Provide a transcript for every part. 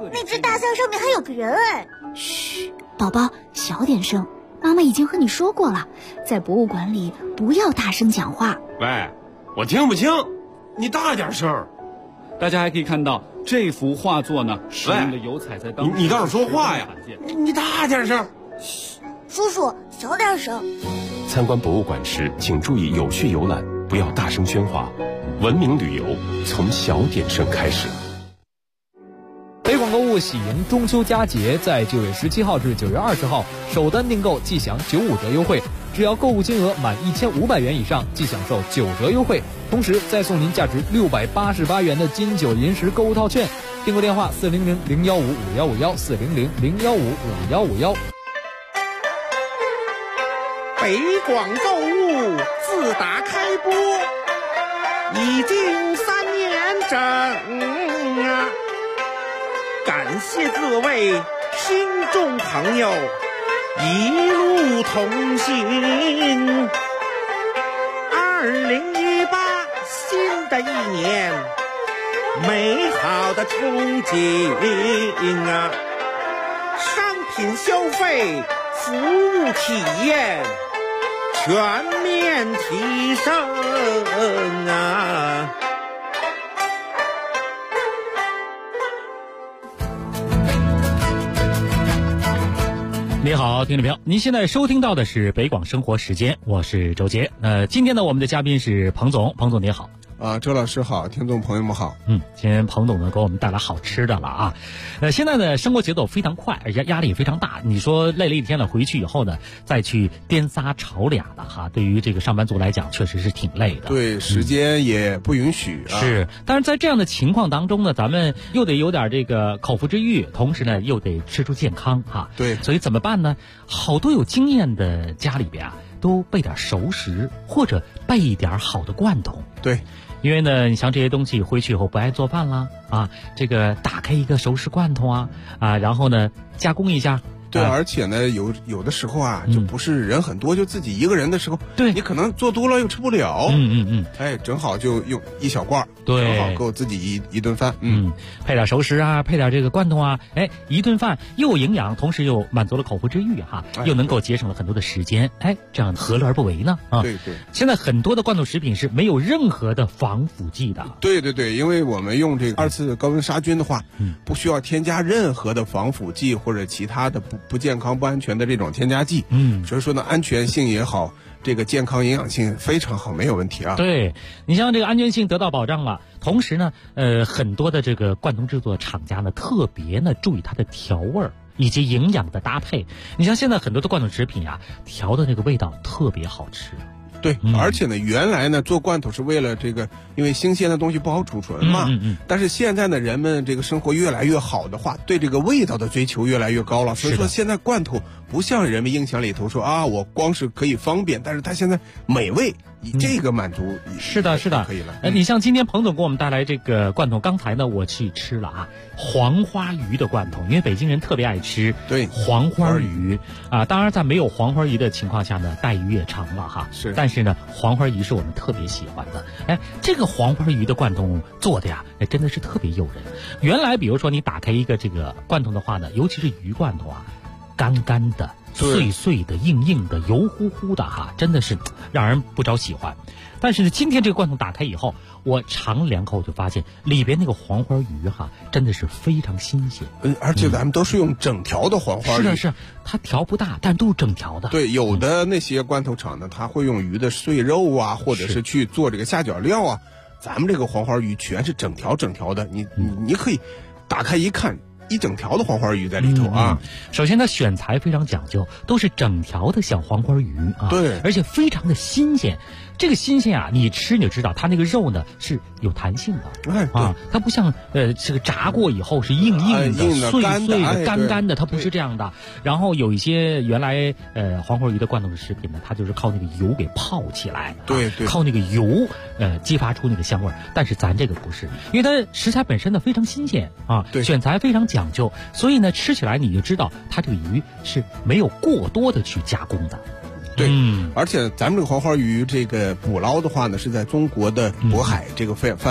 那只大象上面还有个人哎！ 嘘，宝宝，小点声。妈妈已经和你说过了，在博物馆里不要大声讲话。 喂，我听不清，你大点声。 大家还可以看到这幅画作呢，使用的油彩在当时你倒是说话呀！你大点声。 嘘，叔叔小点声。 参观博物馆时，请注意有序游览，不要大声喧哗。文明旅游从小点声开始。 北广购物喜迎中秋佳节，在9月17号至9月20号，首单订购即享95折优惠，只要购物金额满1500元以上，即享受9折优惠，同时再送您价值688元的金九银十购物套券。订购电话400-015-5151，400-015-5151。 北广购物自打开播已经3年整啊！感谢各位听众朋友一路同行。2018新的一年，美好的憧憬啊！商品消费、服务体验全面提升啊！ 你好，听众朋友，您现在收听到的是北广生活时间，我是周杰。今天呢，我们的嘉宾是彭总，彭总你好。 周老师好，听众朋友们好。 今天彭总呢给我们带来好吃的了啊。现在呢生活节奏非常快，而且压力也非常大。你说累了一天了，回去以后呢，再去颠仨炒俩的哈，对于这个上班族来讲，确实是挺累的。 对，时间也不允许啊。 是，但是在这样的情况当中呢，咱们又得有点这个口腹之欲，同时呢又得吃出健康哈。 对， 所以怎么办呢？好多有经验的家里边啊，都备点熟食，或者备一点好的罐头。 对。 因为呢，你像这些东西回去以后不爱做饭啦啊，这个打开一个熟食罐头啊，然后呢加工一下。 对，而且呢，有的时候啊，就不是人很多，就自己一个人的时候， 对， 你可能做多了又吃不了。哎，正好就用一小罐， 对， 正好够自己一顿饭。 配点熟食啊，配点这个罐头啊，哎，一顿饭又有营养，同时又满足了口腹之欲哈，又能够节省了很多的时间，哎，这样何乐而不为呢？啊， 对对。 现在很多的罐头食品是没有任何的防腐剂的。 对对对，因为我们用这个2次高温杀菌的话，不需要添加任何的防腐剂或者其他的不健康不安全的这种添加剂。所以说呢，安全性也好，这个健康营养性非常好，没有问题啊。 对，你像这个安全性得到保障了，同时呢，很多的这个罐头制作厂家呢，特别呢注意它的调味儿以及营养的搭配。你像现在很多的罐头食品啊，调的那个味道特别好吃。 对，而且呢，原来呢做罐头是为了这个，因为新鲜的东西不好储存嘛。但是现在呢，人们这个生活越来越好的话，对这个味道的追求越来越高了。所以说现在罐头不像人们印象里头说啊，我光是可以方便，但是它现在美味，以这个满足。 是的，是的， 可以了。 你像今天彭总给我们带来这个罐头，刚才呢我去吃了啊，黄花鱼的罐头，因为北京人特别爱吃对黄花鱼啊。当然在没有黄花鱼的情况下呢，带鱼也尝了哈。 是， 但是呢，黄花鱼是我们特别喜欢的。哎，这个黄花鱼的罐头做的呀，真的是特别诱人。原来比如说你打开一个这个罐头的话呢，尤其是鱼罐头啊，干干的、碎碎的、硬硬的、油乎乎的哈，真的是让人不着喜欢。但是呢，今天这个罐头打开以后，我尝2口就发现里边那个黄花鱼哈，真的是非常新鲜。 而且咱们都是用整条的黄花鱼。 是的，是，它条不大，但都是整条的。 对，有的那些罐头厂呢，它会用鱼的碎肉啊，或者是去做这个下脚料啊。咱们这个黄花鱼全是整条的，你可以打开一看。一整条的黄花鱼在里头啊。 首先它选材非常讲究，都是整条的小黄花鱼啊。 对， 而且非常的新鲜。这个新鲜啊，你吃你就知道，它那个肉呢是有弹性的。啊，它不像这个炸过以后是硬的、碎的、干干的，它不是这样的。然后有一些原来黄花鱼的罐头的食品呢，它就是靠那个油给泡起来， 对， 靠那个油激发出那个香味儿。但是咱这个不是，因为它食材本身呢非常新鲜啊，选材非常讲究，所以呢吃起来你就知道它这个鱼是没有过多的去加工的。 对，而且咱们这个黄花鱼这个捕捞的话呢，是在中国的渤海这个范围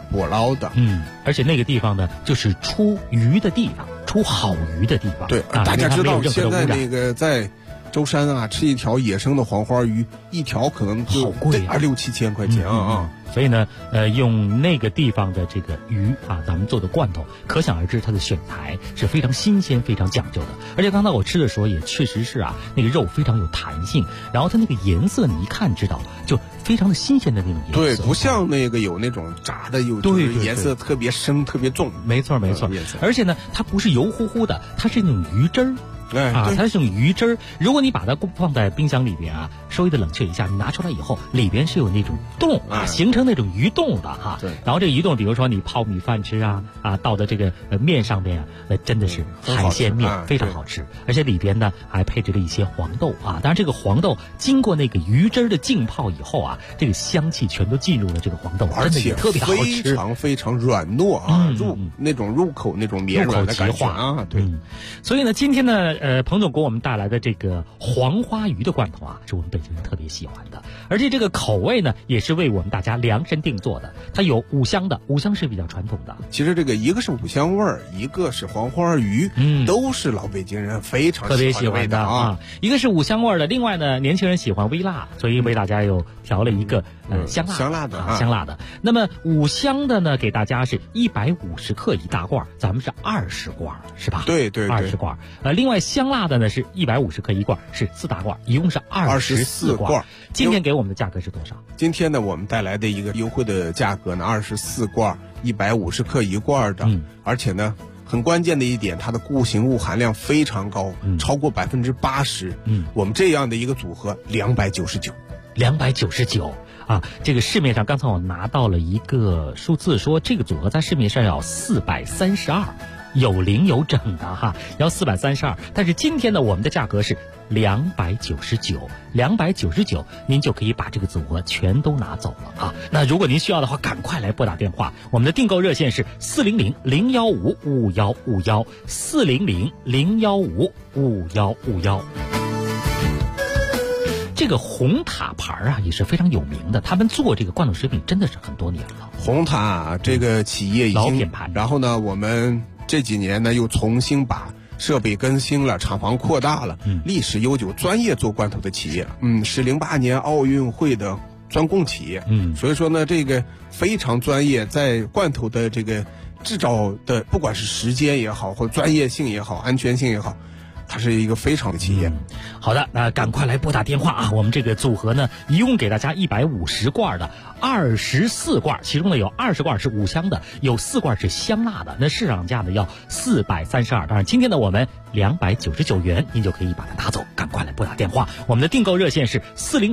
捕捞的。 而且那个地方呢，就是出鱼的地方，出好鱼的地方。 对，大家知道现在那个在舟山啊，吃一条野生的黄花鱼，一条可能就好贵啊 ，6、7千块钱啊。 所以呢，用那个地方的这个鱼啊，咱们做的罐头，可想而知它的选材是非常新鲜、非常讲究的。而且刚才我吃的时候也确实是啊，那个肉非常有弹性，然后它那个颜色你一看知道，就非常的新鲜的那种颜色。 对，不像那个有那种炸的，有对颜色特别深、特别重。 没错。而且呢，它不是油乎乎的，它是那种鱼汁儿。它是种鱼汁儿。如果你把它放在冰箱里边啊，稍微的冷却一下，你拿出来以后，里边是有那种洞啊，形成那种鱼洞的哈。 对。 然后这个鱼洞，比如说你泡米饭吃啊，倒的这个面上边啊，那真的是海鲜面，非常好吃。而且里边呢还配置了一些黄豆啊。当然这个黄豆经过那个鱼汁的浸泡以后啊，这个香气全都进入了这个黄豆，真的也特别好吃， 非常非常软糯啊，入口那种绵软的感觉啊。对。 所以呢，今天呢。彭总给我们带来的这个黄花鱼的罐头啊，是我们北京人特别喜欢的，而且这个口味呢，也是为我们大家量身定做的。它有五香的，五香是比较传统的。 其实这个一个是五香味儿，一个是黄花鱼，都是老北京人非常特别喜欢的啊。一个是五香味儿的，另外呢，年轻人喜欢微辣，所以为大家又调了一个香辣的。那么五香的呢，给大家是150克一大罐，咱们是20罐，是吧？ 对 ，20罐。另外香辣的呢是150克一罐，是4大罐，一共是24罐。今天给我们的价格是多少？ 今天呢，我们带来的一个优惠的价格呢，24罐，150克一罐的，而且呢，很关键的一点，它的固形物含量非常高，超过80%。我们这样的一个组合 299啊，这个市面上刚才我拿到了一个数字，说这个组合在市面上要432。有零有整的哈，要432，但是今天呢，我们的价格是299，您就可以把这个组合全都拿走了啊。那如果您需要的话，赶快来拨打电话，我们的订购热线是400-015-5151，400-015-5151。这个红塔牌啊也是非常有名的，他们做这个罐头食品真的是很多年了。 红塔这个企业已经老品牌， 然后呢，我们这几年呢又重新把设备更新了，厂房扩大了，历史悠久，专业做罐头的企业，是08年奥运会的专供企业，所以说呢，这个非常专业，在罐头的这个制造的，不管是时间也好，或专业性也好，安全性也好，它是一个非常的企业。 好的，那赶快来拨打电话啊！我们这个组合呢，一共给大家150罐的24罐，其中呢有20罐是五香的，有4罐是香辣的。那市场价呢要432，当然今天呢我们299元，您就可以把它拿走。赶快来拨打电话，我们的订购热线是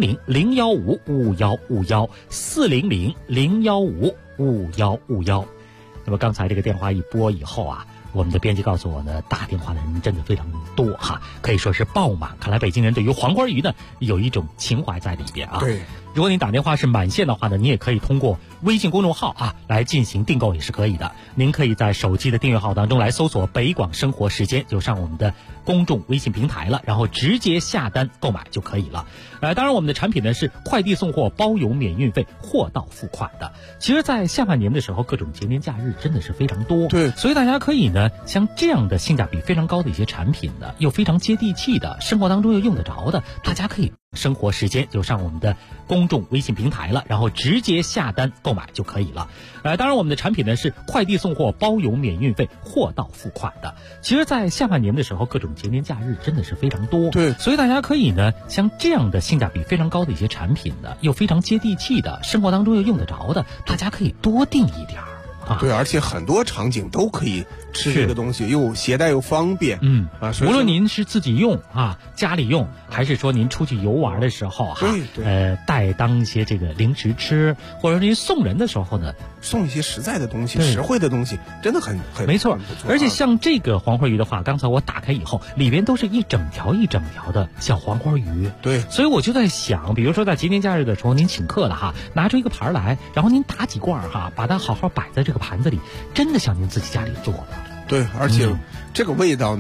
400-015-5151，400-015-5151。那么刚才这个电话一拨以后啊，我们的编辑告诉我呢，打电话的人真的非常多哈，可以说是爆满。看来北京人对于黄花鱼呢有一种情怀在里边啊。 对， 如果您打电话是满线的话呢，你也可以通过微信公众号啊来进行订购也是可以的。您可以在手机的订阅号当中来搜索北广生活时间，就上我们的公众微信平台了，然后直接下单购买就可以了。当然我们的产品呢是快递送货包邮免运费，货到付款的。其实在下半年的时候，各种节年假日真的是非常多， 对， 所以大家可以呢像这样的性价比非常高的一些产品的，又非常接地气的，生活当中又用得着的，大家可以生活时间就上我们的公众微信平台了，然后直接下单购买就可以了。当然我们的产品呢是快递送货包邮免运费，货到付款的。其实在下半年的时候，各种节年假日真的是非常多， 对， 所以大家可以呢像这样的性价比非常高的一些产品的，又非常接地气的，生活当中又用得着的，大家可以多订一点啊。 对，而且很多场景都可以吃这个东西，又携带又方便。 无论您是自己用啊，家里用，还是说您出去游玩的时候哈，带当一些这个零食吃，或者说您送人的时候呢， 送一些实在的东西、实惠的东西，真的很没错。而且像这个黄花鱼的话，刚才我打开以后，里边都是一整条一整条的小黄花鱼。 对， 所以我就在想，比如说在节年假日的时候，您请客了哈，拿出一个盘来，然后您打几罐哈，把它好好摆在这个盘子里，真的像您自己家里做的。 对，而且这个味道呢，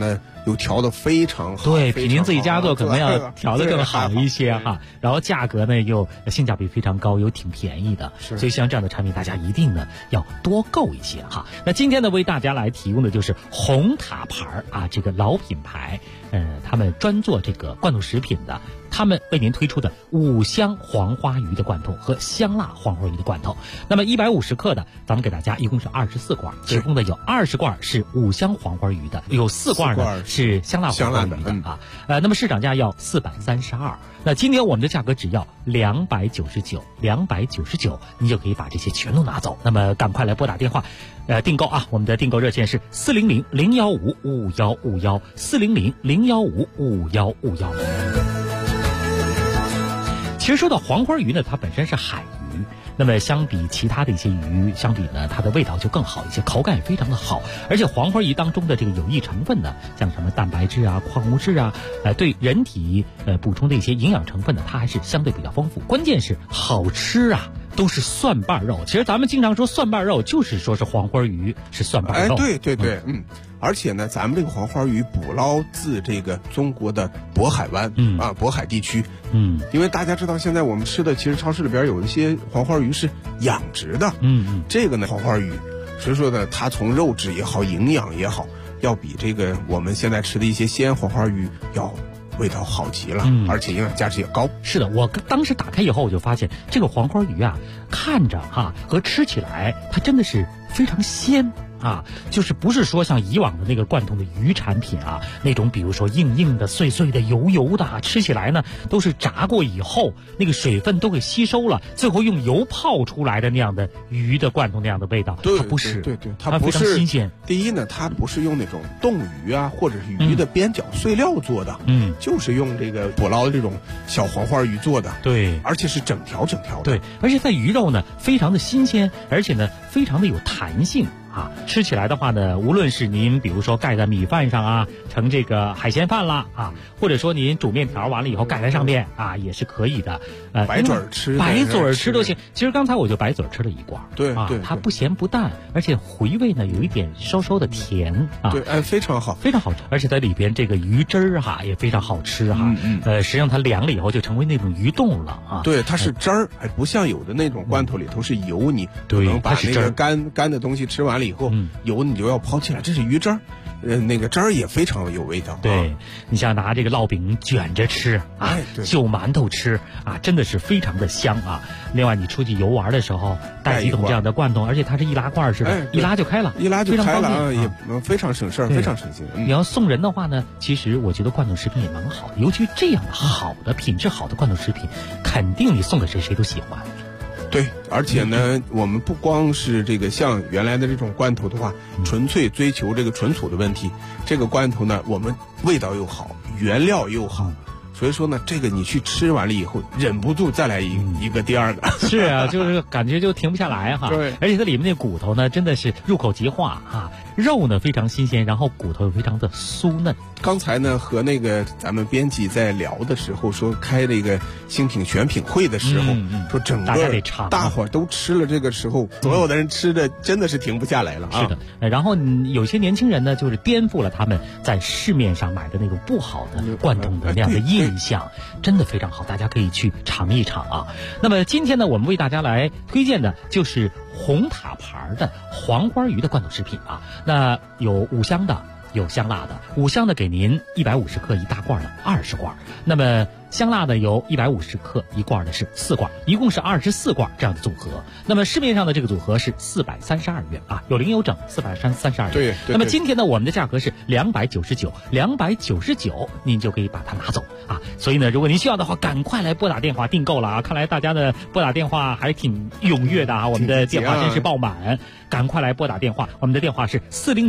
又调得非常好。 对，比您自己家做可能要调得更好一些哈。然后价格呢又性价比非常高，又挺便宜的。所以像这样的产品，大家一定呢要多购一些哈。那今天呢为大家来提供的就是红塔牌啊，这个老品牌，他们专做这个罐头食品的。他们为您推出的5香黄花鱼的罐头和香辣黄花鱼的罐头，那么150克的，咱们给大家一共是24罐，一共的有20罐是5香黄花鱼的，有4罐呢是香辣黄花鱼的啊。那么市场价要432，那今天我们的价格只要299，你就可以把这些全都拿走。那么赶快来拨打电话，订购啊！我们的订购热线是400-015-5151，400-015-5151。其实说到黄花鱼呢，它本身是海鱼，那么相比其他的一些鱼相比呢，它的味道就更好一些，口感也非常的好。而且黄花鱼当中的这个有益成分呢，像什么蛋白质啊、矿物质啊，对人体补充的一些营养成分呢，它还是相对比较丰富。关键是好吃啊，都是蒜瓣肉。其实咱们经常说蒜瓣肉，就是说是黄花鱼是蒜瓣肉。 对，而且呢，咱们这个黄花鱼捕捞自这个中国的渤海湾，渤海地区，因为大家知道现在我们吃的，其实超市里边有一些黄花鱼是养殖的，这个呢黄花鱼，所以说呢，它从肉质也好，营养也好，要比这个我们现在吃的一些鲜黄花鱼要味道好极了，而且营养价值也高。 是的，我当时打开以后，我就发现这个黄花鱼啊，看着和吃起来，它真的是非常鲜。就是不是说像以往的那个罐头的鱼产品啊，那种比如说硬硬的、碎碎的、油油的，吃起来呢都是炸过以后，那个水分都给吸收了，最后用油泡出来的那样的鱼的罐头那样的味道。它不是， 它非常新鲜。 第一呢，它不是用那种冻鱼啊，或者是鱼的边角碎料做的，就是用这个捕捞的这种小黄花鱼做的。 对， 而且是整条的。 对，而且它鱼肉呢非常的新鲜，而且呢非常的有弹性。吃起来的话呢，无论是您比如说盖在米饭上啊，盛这个海鲜饭啦或者说您煮面条完了以后盖在上面也是可以的。 白嘴吃都行。其实刚才我就白嘴吃了一罐， 对， 它不咸不淡，而且回味呢有一点稍稍的甜对，非常好， 非常好吃。而且在里边这个鱼汁儿也非常好吃实际上它凉了以后就成为那种鱼冻了对，它是汁儿，不像有的那种罐头里头是油，你不能把那个干的东西吃完了以后，油你就要抛弃了，这是鱼汁儿，那个汁儿也非常有味道。 对，你像拿这个烙饼卷着吃就馒头吃真的是非常的香另外你出去游玩的时候带几桶这样的罐头，而且它是易拉罐似的，一拉就开了， 也非常省事儿，非常省心。 你要送人的话呢，其实我觉得罐头食品也蛮好的，尤其这样的好的品质好的罐头食品，肯定你送给谁谁都喜欢。 对，而且呢，我们不光是这个像原来的这种罐头的话，纯粹追求这个纯素的问题，这个罐头呢，我们味道又好，原料又好，所以说呢，这个你去吃完了以后，忍不住再来一个第二个。 是啊，就是感觉就停不下来对， 而且它里面那骨头呢，真的是入口即化肉呢非常新鲜，然后骨头又非常的酥嫩。 刚才呢和那个咱们编辑在聊的时候说，开这个新品选品会的时候，说整个大伙儿都吃了，这个时候所有的人吃的真的是停不下来了是的，然后有些年轻人呢，就是颠覆了他们在市面上买的那种不好的罐头的那样的印象，真的非常好，大家可以去尝一尝那么今天呢，我们为大家来推荐的就是红塔牌的黄花鱼的罐头食品那有5香的，有香辣的。5香的给您150克一大罐的20罐，那么香辣的有150克一罐的是4罐，一共是24罐这样的组合。那么市面上的这个组合是432元有零有整432元。 对。 那么今天呢，我们的价格是299，您就可以把它拿走所以呢，如果您需要的话，赶快来拨打电话订购了看来大家的拨打电话还挺踊跃的我们的电话真是爆满，赶快来拨打电话，我们的电话是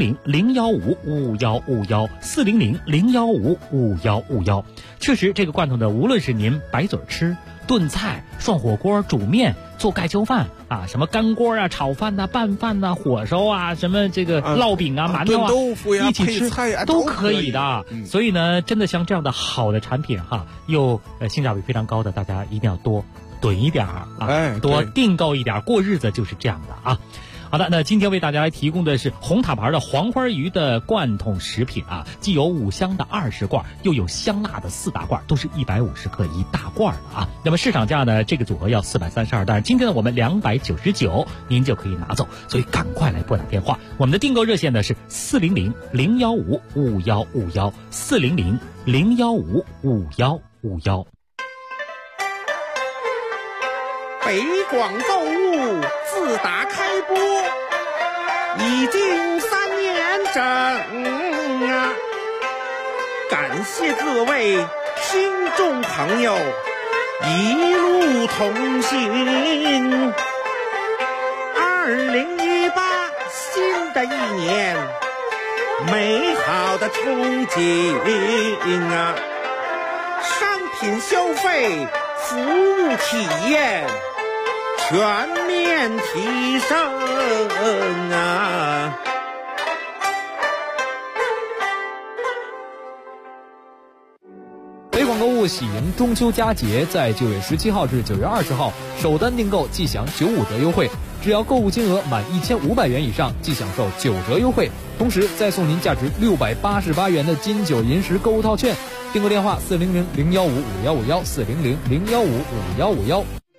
400-015-5151，400-015-5151。确实，这个罐头呢，无论是您白嘴吃、炖菜、涮火锅、煮面、做盖浇饭什么干锅炒饭拌饭火烧什么这个烙饼馒头豆腐一起吃都可以的。所以呢，真的像这样的好的产品又性价比非常高的，大家一定要多囤一点多订购一点，过日子就是这样的好好的，那今天为大家来提供的是红塔牌的黄花鱼的罐头食品啊，既有5香的20罐，又有香辣的4大罐，都是150克1大罐的啊。那么市场价呢，这个组合要432，但是今天呢我们299，您就可以拿走，所以赶快来拨打电话。我们的订购热线呢是400-015-5151，400-015-5151。 北广购物自打开播已经3年整啊！感谢各位听众朋友一路同行。2018新的一年，美好的憧憬啊！商品消费，服务体验全面提升啊！ 北广购物喜迎中秋佳节，在9月17号至9月20号，首单订购即享95折优惠，只要购物金额满1500元以上，即享受9折优惠，同时再送您价值688元的金九银十购物套券。订购电话400-015-5151，400-015-5151。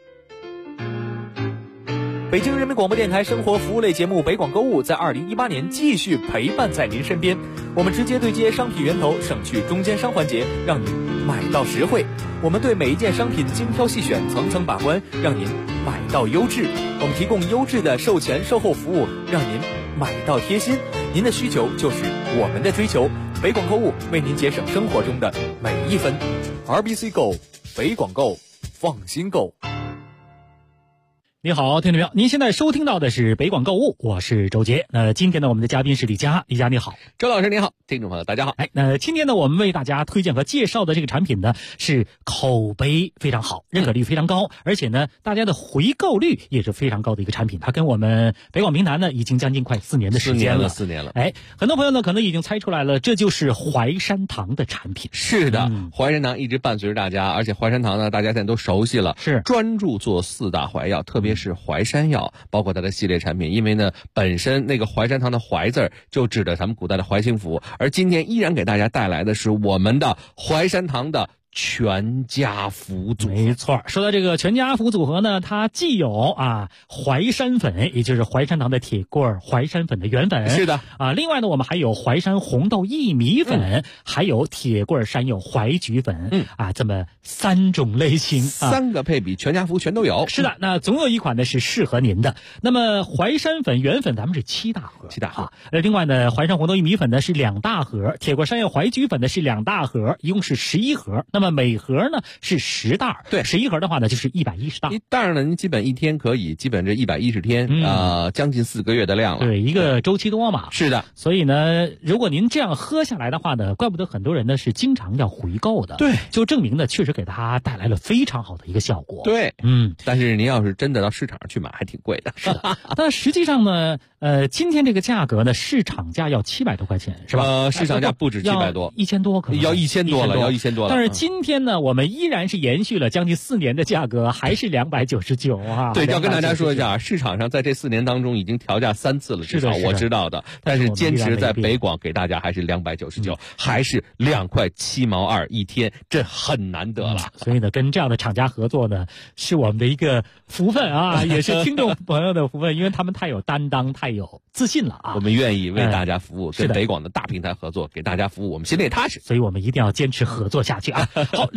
北京人民广播电台生活服务类节目北广购物在2018年继续陪伴在您身边。我们直接对接商品源头，省去中间商环节，让您买到实惠。我们对每一件商品精挑细选，层层把关，让您买到优质。我们提供优质的售前售后服务，让您买到贴心。您的需求就是我们的追求。北广购物为您节省生活中的每一分。RBC 购，北广购，放心购。 你好，听众朋友，您现在收听到的是北广购物，我是周杰。今天呢，我们的嘉宾是李佳，李佳你好。 周老师你好，听众朋友大家好。 那今天呢，我们为大家推荐和介绍的这个产品呢，是口碑非常好，认可率非常高，而且呢，大家的回购率也是非常高的一个产品。它跟我们北广平台呢，已经将近快4年的时间了。 4年了。 很多朋友呢，可能已经猜出来了，这就是淮山堂的产品。 是的，淮山堂一直伴随着大家，而且淮山堂呢，大家现在都熟悉了， 是专注做4大淮药，特别是淮山药，包括它的系列产品。因为呢，本身那个淮山堂的淮字就指的咱们古代的淮清府，而今天依然给大家带来的是我们的淮山堂的全家福组合。 没错，说到这个全家福组合呢，它既有淮山粉，也就是淮山堂的铁棍淮山粉的原粉， 是的另外呢，我们还有淮山红豆薏米粉，还有铁棍山药淮菊粉，这么3种类型 ，3个配比，全家福全都有。 是的，那总有一款呢是适合您的。那么淮山粉原粉咱们是7大盒 ，7大盒。 另外呢，淮山红豆薏米粉呢是2大盒，铁棍山药淮菊粉呢是2大盒，一共是11盒。那么每盒呢是10袋， 对 ，11盒的话呢就是110袋。 一袋呢，您基本1天可以，基本这110天，将近4个月的量了。 对，一个周期多嘛。 是的， 所以呢，如果您这样喝下来的话呢，怪不得很多人呢是经常要回购的。 对， 就证明呢，确实给他带来了非常好的一个效果。 对，但是您要是真的到市场上去买，还挺贵的。 是的，但实际上呢，今天这个价格呢，市场价要700多块钱，是吧？ 市场价不止700多 ，1000多可能要1000多了，要1000多了。 但是今天呢，我们依然是延续了将近4年的价格，还是299啊。 对，要跟大家说一下，市场上在这4年当中已经调价3次了，至少我知道的。但是坚持在北广给大家还是299，还是2块7毛2一天，这很难得了。 所以呢，跟这样的厂家合作呢，是我们的一个福分啊，也是听众朋友的福分，因为他们太有担当，太有自信了啊。 我们愿意为大家服务，跟北广的大平台合作，给大家服务，我们心里也踏实。 所以我们一定要坚持合作下去啊。好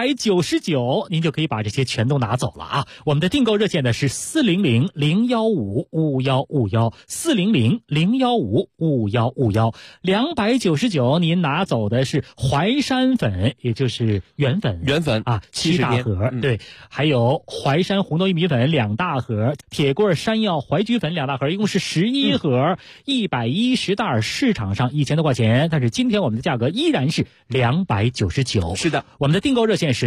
，299，您就可以把这些全都拿走了啊。我们的订购热线呢是400-015-5151，400-015-5151，299您拿走的是淮山粉，也就是原粉7大盒，对，还有淮山红豆薏米粉2大盒，铁棍山药淮菊粉2大盒，一共是11盒，110袋，市场上1000多块钱，但是今天我们的价格依然是299。 是的， 我们的订购热线是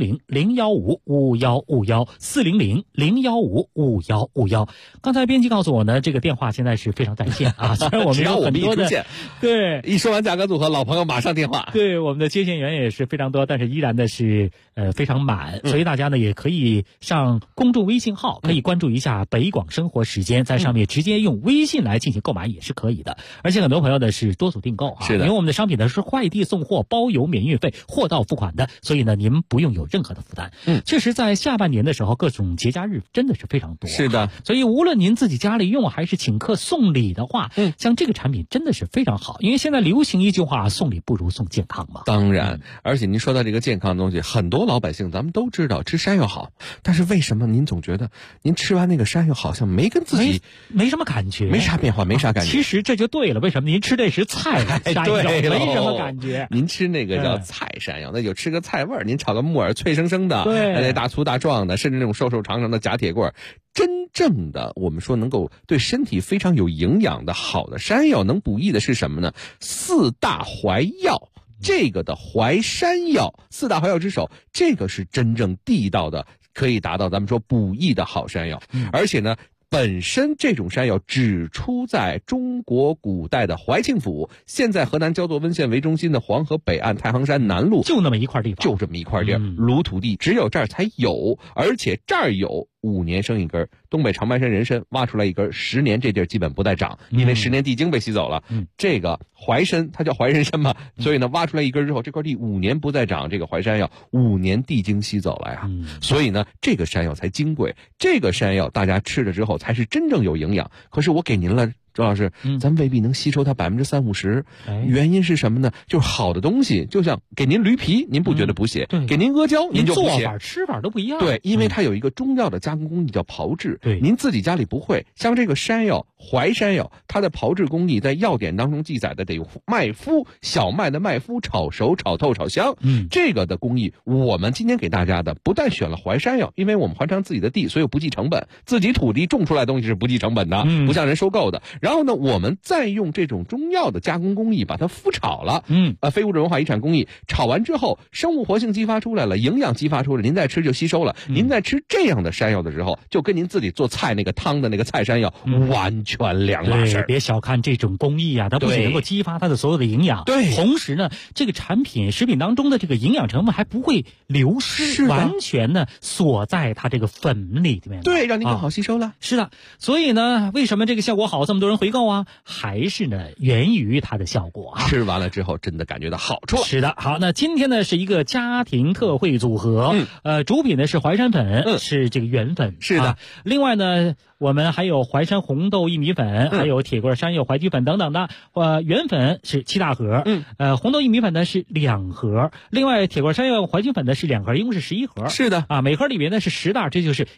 400-015-5551，400-015-5551。刚才编辑告诉我呢，这个电话现在是非常在线啊，虽然我们有很多的对， 一说完价格组合，老朋友马上电话。 对，我们的接线员也是非常多，但是依然的是非常满，所以大家呢也可以上公众微信号，可以关注一下北广生活时间，在上面直接用微信来进行购买也是可以的。而且很多朋友呢是多组订购啊， 是的， 因为我们的商品呢是快递送货，包邮免运费，货到付款的，所以呢您不用有任何的负担。确实在下半年的时候，各种节假日真的是非常多。 是的， 所以无论您自己家里用还是请客送礼的话，像这个产品真的是非常好，因为现在流行一句话，送礼不如送健康嘛。 当然，而且您说到这个健康的东西，很多老百姓咱们都知道吃山药好，但是为什么您总觉得您吃完那个山药好像没跟自己没什么感觉， 没啥变化，没啥感觉？ 其实这就对了，为什么您吃这是菜山药，没什么感觉？ 您吃那个叫菜山药，那就吃个菜味儿，您炒个木耳脆生生的， 对， 那大粗大壮的，甚至那种瘦瘦长长的假铁棍，真正的我们说能够对身体非常有营养的好的山药，能补益的是什么呢？4大怀药。这个的淮山药，4大怀药之首，这个是真正地道的，可以达到咱们说补益的好山药。而且呢，本身这种山药只出在中国古代的怀庆府，现在河南焦作温县为中心的黄河北岸太行山南麓， 就那么一块地方， 就这么一块地儿，鲁土地，只有这儿才有，而且这儿有5年生一根，东北长白山人参挖出来一根，10年这地儿基本不带长，因为10年地精被吸走了。这个淮参它叫淮人参嘛，所以呢挖出来一根之后，这块地5年不再长，这个淮山药5年地精吸走了呀。所以呢这个山药才金贵，这个山药大家吃了之后才是真正有营养。可是我给您了周老师，咱未必能吸收它30%-50%，原因是什么呢？就是好的东西，就像给您驴皮，您不觉得补血？给您阿胶，您就补血。 做法吃法都不一样。 对，因为它有一个中药的加工工艺叫炮制。 对， 您自己家里不会。像这个山药，淮山药，它的炮制工艺在药典当中记载的得用麦麸，小麦的麦麸炒熟、炒透、炒香。这个的工艺，我们今天给大家的不但选了淮山药，因为我们还上自己的地，所以不计成本，自己土地种出来的东西是不计成本的，不像人收购的。然后呢，我们再用这种中药的加工工艺把它麸炒了，非物质文化遗产工艺，炒完之后生物活性激发出来了，营养激发出来，您再吃就吸收了。您在吃这样的山药的时候，就跟您自己做菜那个汤的那个菜山药完全两码事。 别小看这种工艺啊，它不仅能够激发它的所有的营养， 对， 同时呢，这个食品当中的这个营养成分还不会流失，完全呢锁在它这个粉里面， 对，让您更好吸收了。 是的，所以呢，为什么这个效果好，这么多人回购啊？还是呢源于它的效果啊。 吃完了之后真的感觉到好处。 是的，好，那今天呢是一个家庭特惠组合，主品呢是淮山粉，是这个原粉， 是的。 另外呢，我们还有淮山红豆薏米粉，还有铁棍山药淮菊粉等等的，原粉是7大盒，红豆薏米粉呢是2盒，另外铁棍山药淮菊粉呢是2盒，一共是11盒。 是的啊，每盒里面呢是10袋，这就是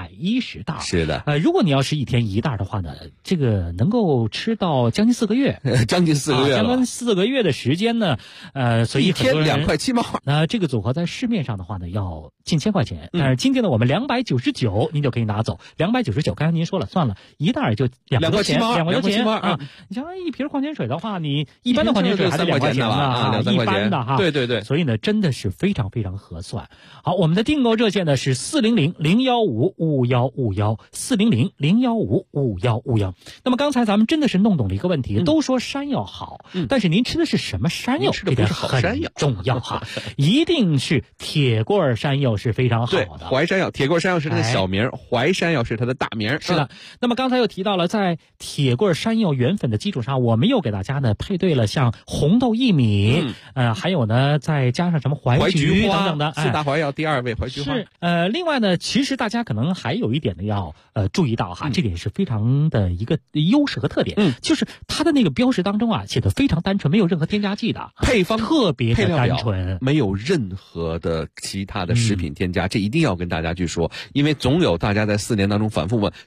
110袋。 是的， 如果你要是1天1袋的话呢，这个能够吃到将近4个月， 将近4个月了， 将近4个月的时间呢，所以 1天2块7毛。 那这个组合在市面上的话呢，要近1000块钱，但是今天呢，我们299您就可以拿走，299。刚才您说了，算了，1袋就2块钱，2块钱啊！你像一瓶矿泉水的话，你一般的矿泉水还得2块钱呢，一般的哈。 对对对， 所以呢，真的是非常非常合算。好，我们的订购热线呢是400-015-5151，400-015-5151。那么刚才咱们真的是弄懂了一个问题，都说山药好，但是您吃的是什么山药？ 吃的不是好山药， 重要哈，一定是铁棍山药是非常好的。 淮山药，铁棍山药是它的小名，淮山药是它的大名。 是的，那么刚才又提到了，在铁棍山药原粉的基础上，我们又给大家呢配对了像红豆薏米，还有呢再加上什么淮菊等等的 ，4大怀药第2位淮菊花。 是另外呢，其实大家可能还有一点呢要注意到哈，这点是非常的一个优势和特点，就是它的那个标识当中啊写的非常单纯，没有任何添加剂的， 配方特别的单纯， 没有任何的其他的食品添加，这一定要跟大家去说，因为总有大家在4年当中反复问，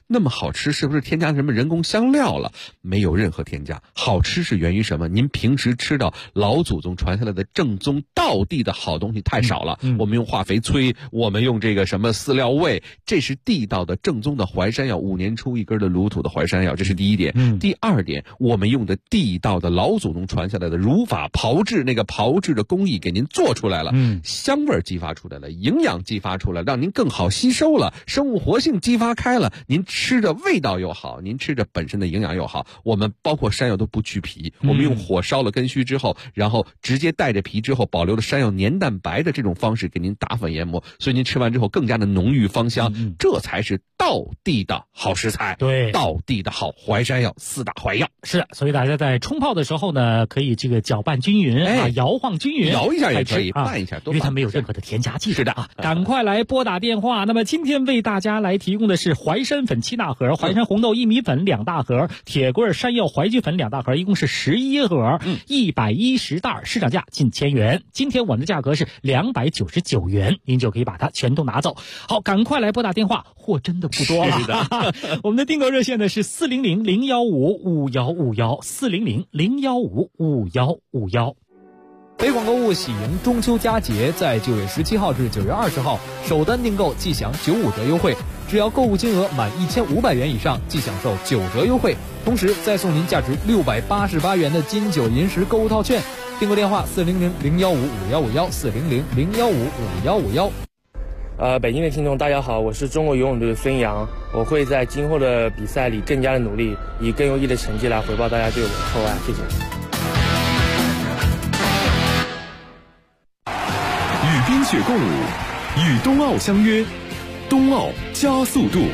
那么好吃，是不是添加什么人工香料了？没有任何添加，好吃是源于什么？您平时吃到老祖宗传下来的正宗道地的好东西太少了。我们用化肥催，我们用这个什么饲料喂，这是地道的正宗的淮山药，5年出一根的卤土的淮山药，这是第一点。第二点，我们用的地道的老祖宗传下来的如法炮制，那个炮制的工艺给您做出来了，香味激发出来了，营养激发出来，让您更好吸收了，生物活性激发开了，您吃的味道又好，您吃的本身的营养又好。我们包括山药都不去皮，我们用火烧了根须之后，然后直接带着皮之后保留了山药粘蛋白的这种方式给您打粉研磨，所以您吃完之后更加的浓郁芳香，这才是道地的好食材， 对， 道地的好淮山药，4大淮药。 是，所以大家在冲泡的时候呢，可以这个搅拌均匀摇晃均匀， 摇一下也可以，拌一下， 因为它没有任何的添加剂。 是的赶快来拨打电话。那么今天为大家来提供的是淮山粉7大盒，淮山红豆薏米粉2大盒，铁棍山药淮菊粉2大盒，一共是11盒，110袋，市场价近1000元。今天我们的价格是299元，您就可以把它全都拿走。好，赶快来拨打电话，货真的不多了。是的我们的订购热线呢是400-015-5151，400-015-5151。 北广购物喜迎中秋佳节，在9月17号至9月20号，首单订购即享95折优惠，只要购物金额满1500元以上，即享受9折优惠，同时再送您价值688元的金九银十购物套券。订购电话400-015-5151，400-015-5151。 北京的听众大家好，我是中国游泳队的孙杨，我会在今后的比赛里更加的努力，以更优异的成绩来回报大家对我的厚爱，谢谢。 与冰雪共舞，与冬奥相约，冬奥加速度。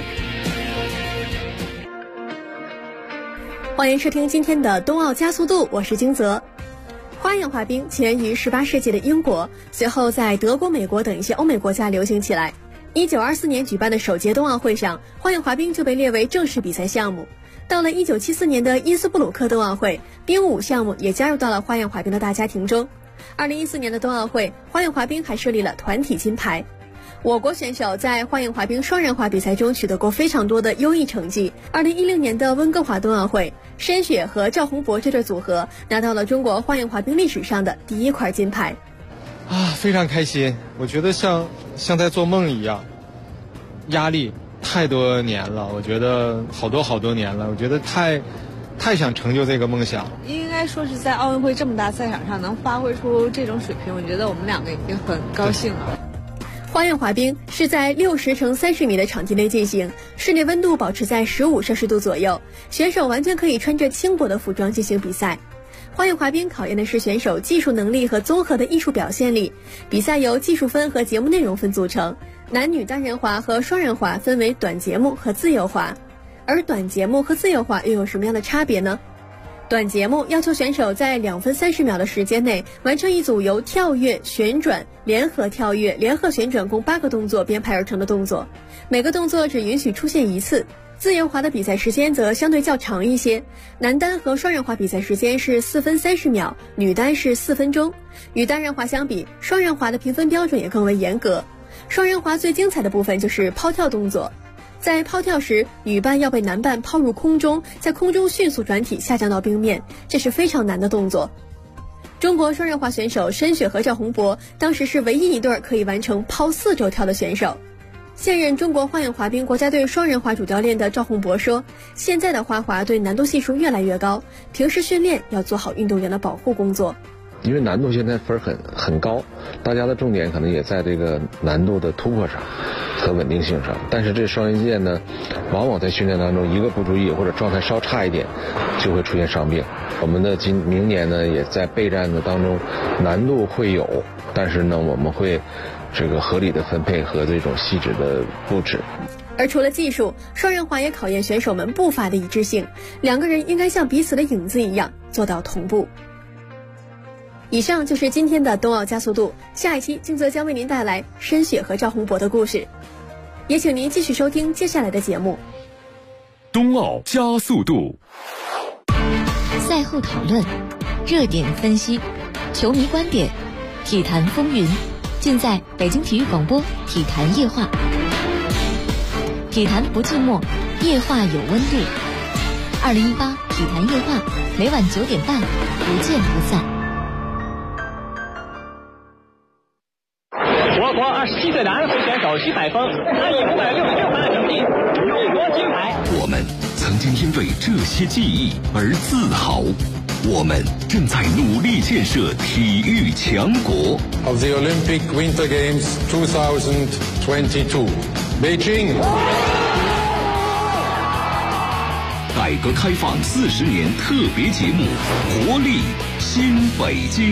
欢迎收听今天的冬奥加速度，我是金泽。花样滑冰起源于18世纪的英国，随后在德国、美国等一些欧美国家流行起来。1924年举办的首届冬奥会上，花样滑冰就被列为正式比赛项目。到了1974年的因斯布鲁克冬奥会，冰舞项目也加入到了花样滑冰的大家庭中。2014年的冬奥会，花样滑冰还设立了团体金牌。我国选手在花样滑冰双人滑比赛中取得过非常多的优异成绩。2016年的温哥华冬奥会，申雪和赵宏博这对组合拿到了中国花样滑冰历史上的第1块金牌。 非常开心，我觉得像在做梦一样，压力太多年了，我觉得好多年了，我觉得太想成就这个梦想。 应该说是在奥运会这么大赛场上能发挥出这种水平，我觉得我们2个已经很高兴了。 花样滑冰是在60乘30米的场地内进行，室内温度保持在15摄氏度左右，选手完全可以穿着轻薄的服装进行比赛。花样滑冰考验的是选手技术能力和综合的艺术表现力，比赛由技术分和节目内容分组成，男女单人滑和双人滑分为短节目和自由滑。而短节目和自由滑又有什么样的差别呢？短节目要求选手在2分30秒的时间内完成一组由跳跃、旋转、联合跳跃、联合旋转共8个动作编排而成的动作，每个动作只允许出现1次。自由滑的比赛时间则相对较长一些，男单和双人滑比赛时间是4分30秒，女单是4分钟。与单人滑相比，双人滑的评分标准也更为严格。双人滑最精彩的部分就是抛跳动作。在抛跳时，女伴要被男伴抛入空中，在空中迅速转体下降到冰面，这是非常难的动作。中国双人滑选手申雪和赵宏博当时是唯一一对可以完成抛4轴跳的选手。现任中国花样滑冰国家队双人滑主教练的赵宏博说，现在的花滑对难度系数越来越高，平时训练要做好运动员的保护工作。 因为难度现在分很高，大家的重点可能也在这个难度的突破上和稳定性上，但是这双人剑呢，往往在训练当中一个不注意或者状态稍差一点，就会出现伤病。我们的明年呢，也在备战的当中，难度会有，但是呢，我们会这个合理的分配和这种细致的布置。 而除了技术，双人滑也考验选手们步伐的一致性，2个人应该像彼此的影子一样做到同步。以上就是今天的冬奥加速度，下一期金泽将为您带来申雪和赵宏博的故事，也请您继续收听接下来的节目。 冬奥加速度， 赛后讨论，热点分析，球迷观点，体坛风云，尽在北京体育广播体坛夜话。体坛不寂寞， 夜话有温度。2018体坛夜话，每晚9点半，不见不散。 我国27岁男会选手徐采峰，他以566分的成绩荣夺金牌。 我们曾经因为这些记忆而自豪，我们正在努力建设体育强国。 Of the Olympic Winter Games 2022, Beijing. 改革开放40年特别节目《活力新北京》。